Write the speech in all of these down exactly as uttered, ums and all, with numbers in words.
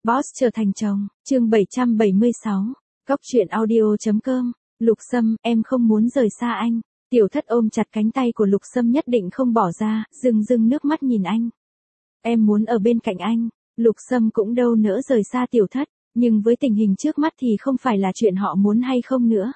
Boss trở thành chồng, chương bảy trăm bảy mươi sáu, Góc truyện audio.com, Lục Sâm, em không muốn rời xa anh. Tiểu Thất ôm chặt cánh tay của Lục Sâm nhất định không bỏ ra, rưng rưng nước mắt nhìn anh. Em muốn ở bên cạnh anh. Lục Sâm cũng đâu nỡ rời xa Tiểu Thất, nhưng với tình hình trước mắt thì không phải là chuyện họ muốn hay không nữa.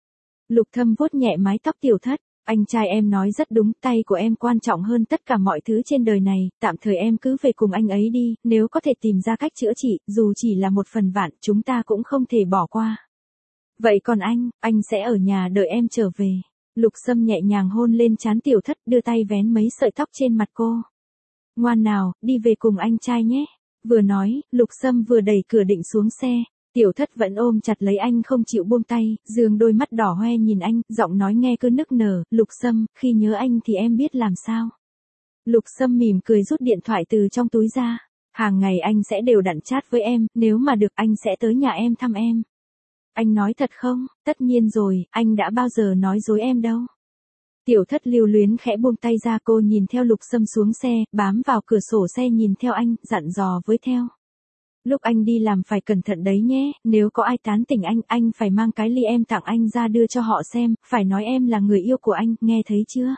Lục Thâm vuốt nhẹ mái tóc Tiểu Thất, anh trai em nói rất đúng, tay của em quan trọng hơn tất cả mọi thứ trên đời này, tạm thời em cứ về cùng anh ấy đi, nếu có thể tìm ra cách chữa trị, dù chỉ là một phần vạn, chúng ta cũng không thể bỏ qua. Vậy còn anh, anh sẽ ở nhà đợi em trở về. Lục Sâm nhẹ nhàng hôn lên trán Tiểu Thất, đưa tay vén mấy sợi tóc trên mặt cô. Ngoan nào, đi về cùng anh trai nhé. Vừa nói, Lục Sâm vừa đẩy cửa định xuống xe. Tiểu Thất vẫn ôm chặt lấy anh không chịu buông tay, dương đôi mắt đỏ hoe nhìn anh, giọng nói nghe cứ nức nở, Lục Sâm, khi nhớ anh thì em biết làm sao. Lục Sâm mỉm cười rút điện thoại từ trong túi ra. Hàng ngày anh sẽ đều đặn chat với em, nếu mà được anh sẽ tới nhà em thăm em. Anh nói thật không? Tất nhiên rồi, anh đã bao giờ nói dối em đâu. Tiểu Thất lưu luyến khẽ buông tay ra, cô nhìn theo Lục Sâm xuống xe, bám vào cửa sổ xe nhìn theo anh, dặn dò với theo. Lúc anh đi làm phải cẩn thận đấy nhé, nếu có ai tán tỉnh anh, anh phải mang cái ly em tặng anh ra đưa cho họ xem, phải nói em là người yêu của anh, nghe thấy chưa?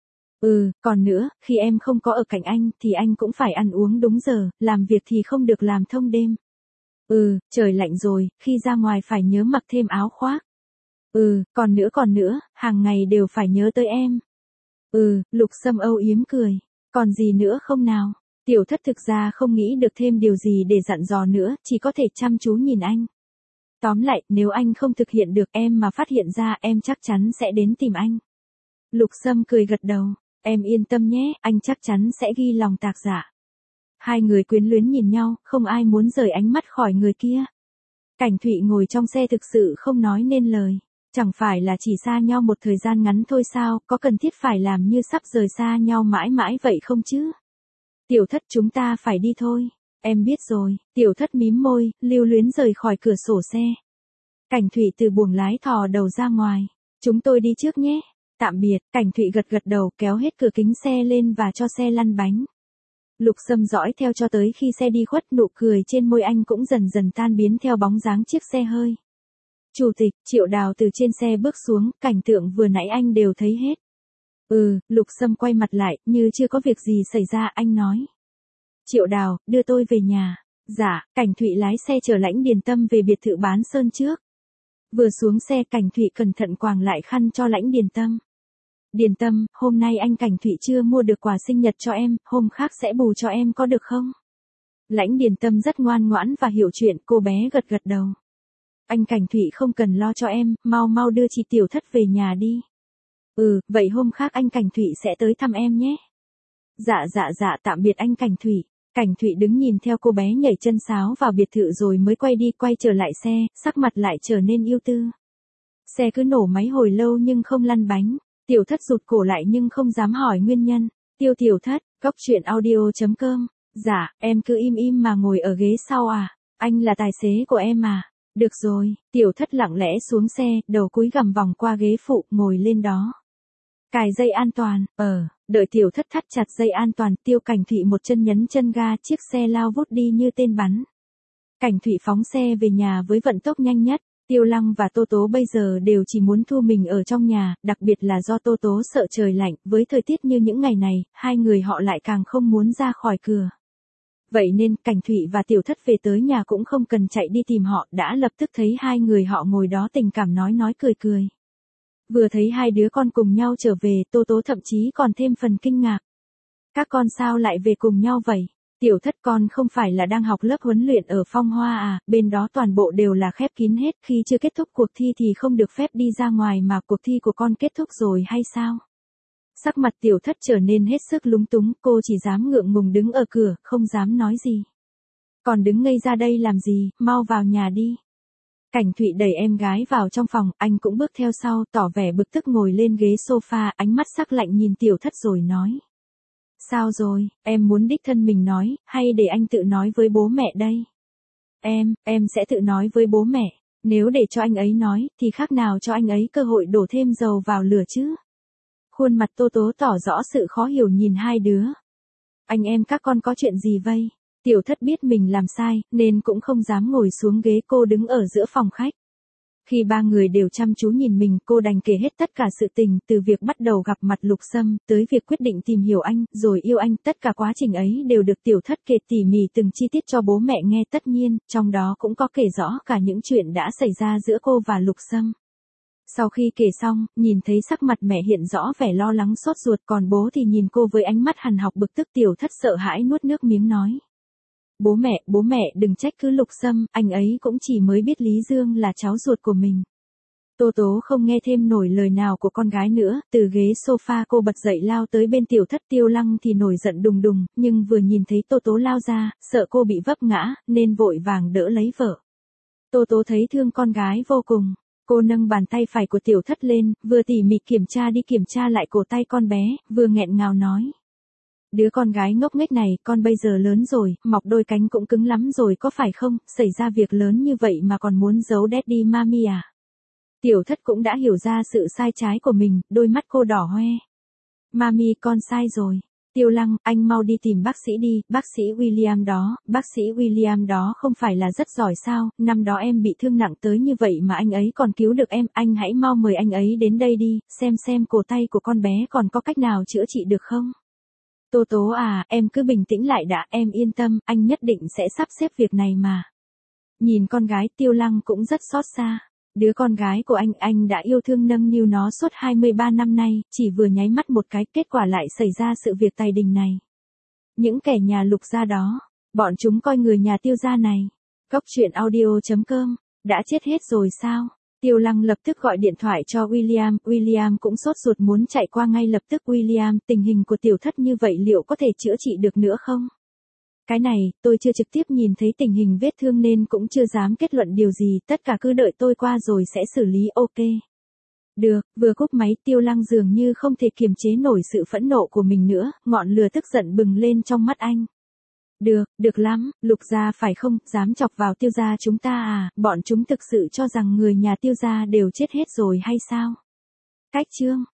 Ừ, còn nữa, khi em không có ở cạnh anh, thì anh cũng phải ăn uống đúng giờ, làm việc thì không được làm thông đêm. Ừ, trời lạnh rồi, khi ra ngoài phải nhớ mặc thêm áo khoác. Ừ, còn nữa còn nữa, hàng ngày đều phải nhớ tới em. Ừ, Lục Sâm âu yếm cười, còn gì nữa không nào? Tiểu Thất thực ra không nghĩ được thêm điều gì để dặn dò nữa, chỉ có thể chăm chú nhìn anh. Tóm lại, nếu anh không thực hiện được em mà phát hiện ra, em chắc chắn sẽ đến tìm anh. Lục Sâm cười gật đầu, em yên tâm nhé, anh chắc chắn sẽ ghi lòng tạc dạ. Hai người quyến luyến nhìn nhau, không ai muốn rời ánh mắt khỏi người kia. Cảnh Thụy ngồi trong xe thực sự không nói nên lời. Chẳng phải là chỉ xa nhau một thời gian ngắn thôi sao, có cần thiết phải làm như sắp rời xa nhau mãi mãi vậy không chứ? Tiểu Thất, chúng ta phải đi thôi. Em biết rồi. Tiểu Thất mím môi, lưu luyến rời khỏi cửa sổ xe. Cảnh Thụy từ buồng lái thò đầu ra ngoài. Chúng tôi đi trước nhé. Tạm biệt. Cảnh Thụy gật gật đầu, kéo hết cửa kính xe lên và cho xe lăn bánh. Lục Sâm dõi theo cho tới khi xe đi khuất, nụ cười trên môi anh cũng dần dần tan biến theo bóng dáng chiếc xe hơi. Chủ tịch, Triệu Đào từ trên xe bước xuống, cảnh tượng vừa nãy anh đều thấy hết. Ừ, Lục Sâm quay mặt lại, như chưa có việc gì xảy ra, anh nói. Triệu Đào, đưa tôi về nhà. Dạ, Cảnh Thụy lái xe chở Lãnh Điền Tâm về biệt thự bán sơn trước. Vừa xuống xe, Cảnh Thụy cẩn thận quàng lại khăn cho Lãnh Điền Tâm. Điền Tâm, hôm nay anh Cảnh Thụy chưa mua được quà sinh nhật cho em, hôm khác sẽ bù cho em có được không? Lãnh Điền Tâm rất ngoan ngoãn và hiểu chuyện, cô bé gật gật đầu. Anh Cảnh Thụy không cần lo cho em, mau mau đưa chị Tiểu Thất về nhà đi. Ừ, vậy hôm khác anh Cảnh Thụy sẽ tới thăm em nhé. Dạ dạ dạ, tạm biệt anh Cảnh Thụy. Cảnh Thụy đứng nhìn theo cô bé nhảy chân sáo vào biệt thự rồi mới quay đi, quay trở lại xe, sắc mặt lại trở nên ưu tư. Xe cứ nổ máy hồi lâu nhưng không lăn bánh. Tiểu Thất rụt cổ lại nhưng không dám hỏi nguyên nhân. Tiêu Tiểu Thất, Góc truyện audio.com. Dạ, em cứ im im mà ngồi ở ghế sau à? Anh là tài xế của em à? Được rồi, Tiểu Thất lặng lẽ xuống xe, đầu cúi gằm vòng qua ghế phụ, ngồi lên đó. Cài dây an toàn, ờ, đợi Tiểu Thất thắt chặt dây an toàn, Tiêu Cảnh Thụy một chân nhấn chân ga, chiếc xe lao vút đi như tên bắn. Cảnh Thụy phóng xe về nhà với vận tốc nhanh nhất. Tiêu Lăng và Tô Tố bây giờ đều chỉ muốn thu mình ở trong nhà, đặc biệt là do Tô Tố sợ trời lạnh, với thời tiết như những ngày này, hai người họ lại càng không muốn ra khỏi cửa. Vậy nên, Cảnh Thụy và Tiểu Thất về tới nhà cũng không cần chạy đi tìm họ, đã lập tức thấy hai người họ ngồi đó tình cảm nói nói cười cười. Vừa thấy hai đứa con cùng nhau trở về, Tô Tố thậm chí còn thêm phần kinh ngạc. Các con sao lại về cùng nhau vậy? Tiểu Thất, con không phải là đang học lớp huấn luyện ở Phong Hoa à, bên đó toàn bộ đều là khép kín hết, khi chưa kết thúc cuộc thi thì không được phép đi ra ngoài mà cuộc thi của con kết thúc rồi hay sao? Sắc mặt Tiểu Thất trở nên hết sức lúng túng, cô chỉ dám ngượng ngùng đứng ở cửa, không dám nói gì. Còn đứng ngây ra đây làm gì, mau vào nhà đi. Cảnh Thụy đẩy em gái vào trong phòng, anh cũng bước theo sau, tỏ vẻ bực tức ngồi lên ghế sofa, ánh mắt sắc lạnh nhìn Tiểu Thất rồi nói. Sao rồi, em muốn đích thân mình nói, hay để anh tự nói với bố mẹ đây? Em, em sẽ tự nói với bố mẹ, nếu để cho anh ấy nói, thì khác nào cho anh ấy cơ hội đổ thêm dầu vào lửa chứ? Khuôn mặt Tô Tố tỏ rõ sự khó hiểu nhìn hai đứa. Anh em các con có chuyện gì vậy? Tiểu thất biết mình làm sai, nên cũng không dám ngồi xuống ghế, cô đứng ở giữa phòng khách. Khi ba người đều chăm chú nhìn mình, cô đành kể hết tất cả sự tình, từ việc bắt đầu gặp mặt Lục Sâm, tới việc quyết định tìm hiểu anh, rồi yêu anh, tất cả quá trình ấy đều được tiểu thất kể tỉ mỉ từng chi tiết cho bố mẹ nghe, tất nhiên, trong đó cũng có kể rõ cả những chuyện đã xảy ra giữa cô và Lục Sâm. Sau khi kể xong, nhìn thấy sắc mặt mẹ hiện rõ vẻ lo lắng sốt ruột, còn bố thì nhìn cô với ánh mắt hằn học bực tức, tiểu thất sợ hãi nuốt nước miếng nói. Bố mẹ, bố mẹ đừng trách cứ Lục Sâm, anh ấy cũng chỉ mới biết Lý Dương là cháu ruột của mình. Tô Tố không nghe thêm nổi lời nào của con gái nữa, từ ghế sofa cô bật dậy lao tới bên tiểu thất. Tiêu Lăng thì nổi giận đùng đùng, nhưng vừa nhìn thấy Tô Tố lao ra, sợ cô bị vấp ngã, nên vội vàng đỡ lấy vợ. Tô Tố thấy thương con gái vô cùng. Cô nâng bàn tay phải của tiểu thất lên, vừa tỉ mỉ kiểm tra đi kiểm tra lại cổ tay con bé, vừa nghẹn ngào nói. Đứa con gái ngốc nghếch này, con bây giờ lớn rồi, mọc đôi cánh cũng cứng lắm rồi có phải không, xảy ra việc lớn như vậy mà còn muốn giấu daddy mami à? Tiểu thất cũng đã hiểu ra sự sai trái của mình, đôi mắt cô đỏ hoe. Mami, con sai rồi. Tiêu Lăng, anh mau đi tìm bác sĩ đi, bác sĩ William đó, bác sĩ William đó không phải là rất giỏi sao, năm đó em bị thương nặng tới như vậy mà anh ấy còn cứu được em, anh hãy mau mời anh ấy đến đây đi, xem xem cổ tay của con bé còn có cách nào chữa trị được không. Tô Tố à, em cứ bình tĩnh lại đã, em yên tâm, anh nhất định sẽ sắp xếp việc này mà. Nhìn con gái, Tiêu Lăng cũng rất xót xa. Đứa con gái của anh, anh đã yêu thương nâng niu nó suốt hai mươi ba năm nay, chỉ vừa nháy mắt một cái, kết quả lại xảy ra sự việc tài đình này. Những kẻ nhà Lục gia đó, bọn chúng coi người nhà Tiêu gia này. Cốc truyện audio chấm com, đã chết hết rồi sao? Tiêu Lăng lập tức gọi điện thoại cho William, William cũng sốt ruột muốn chạy qua ngay lập tức. William, tình hình của tiểu thất như vậy liệu có thể chữa trị được nữa không? Cái này, tôi chưa trực tiếp nhìn thấy tình hình vết thương nên cũng chưa dám kết luận điều gì, tất cả cứ đợi tôi qua rồi sẽ xử lý. Ok. Được, vừa cúp máy, Tiêu Lăng dường như không thể kiềm chế nổi sự phẫn nộ của mình nữa, ngọn lửa tức giận bừng lên trong mắt anh. Được, được lắm, Lục gia phải không, dám chọc vào Tiêu gia chúng ta à, bọn chúng thực sự cho rằng người nhà Tiêu gia đều chết hết rồi hay sao? Cách chương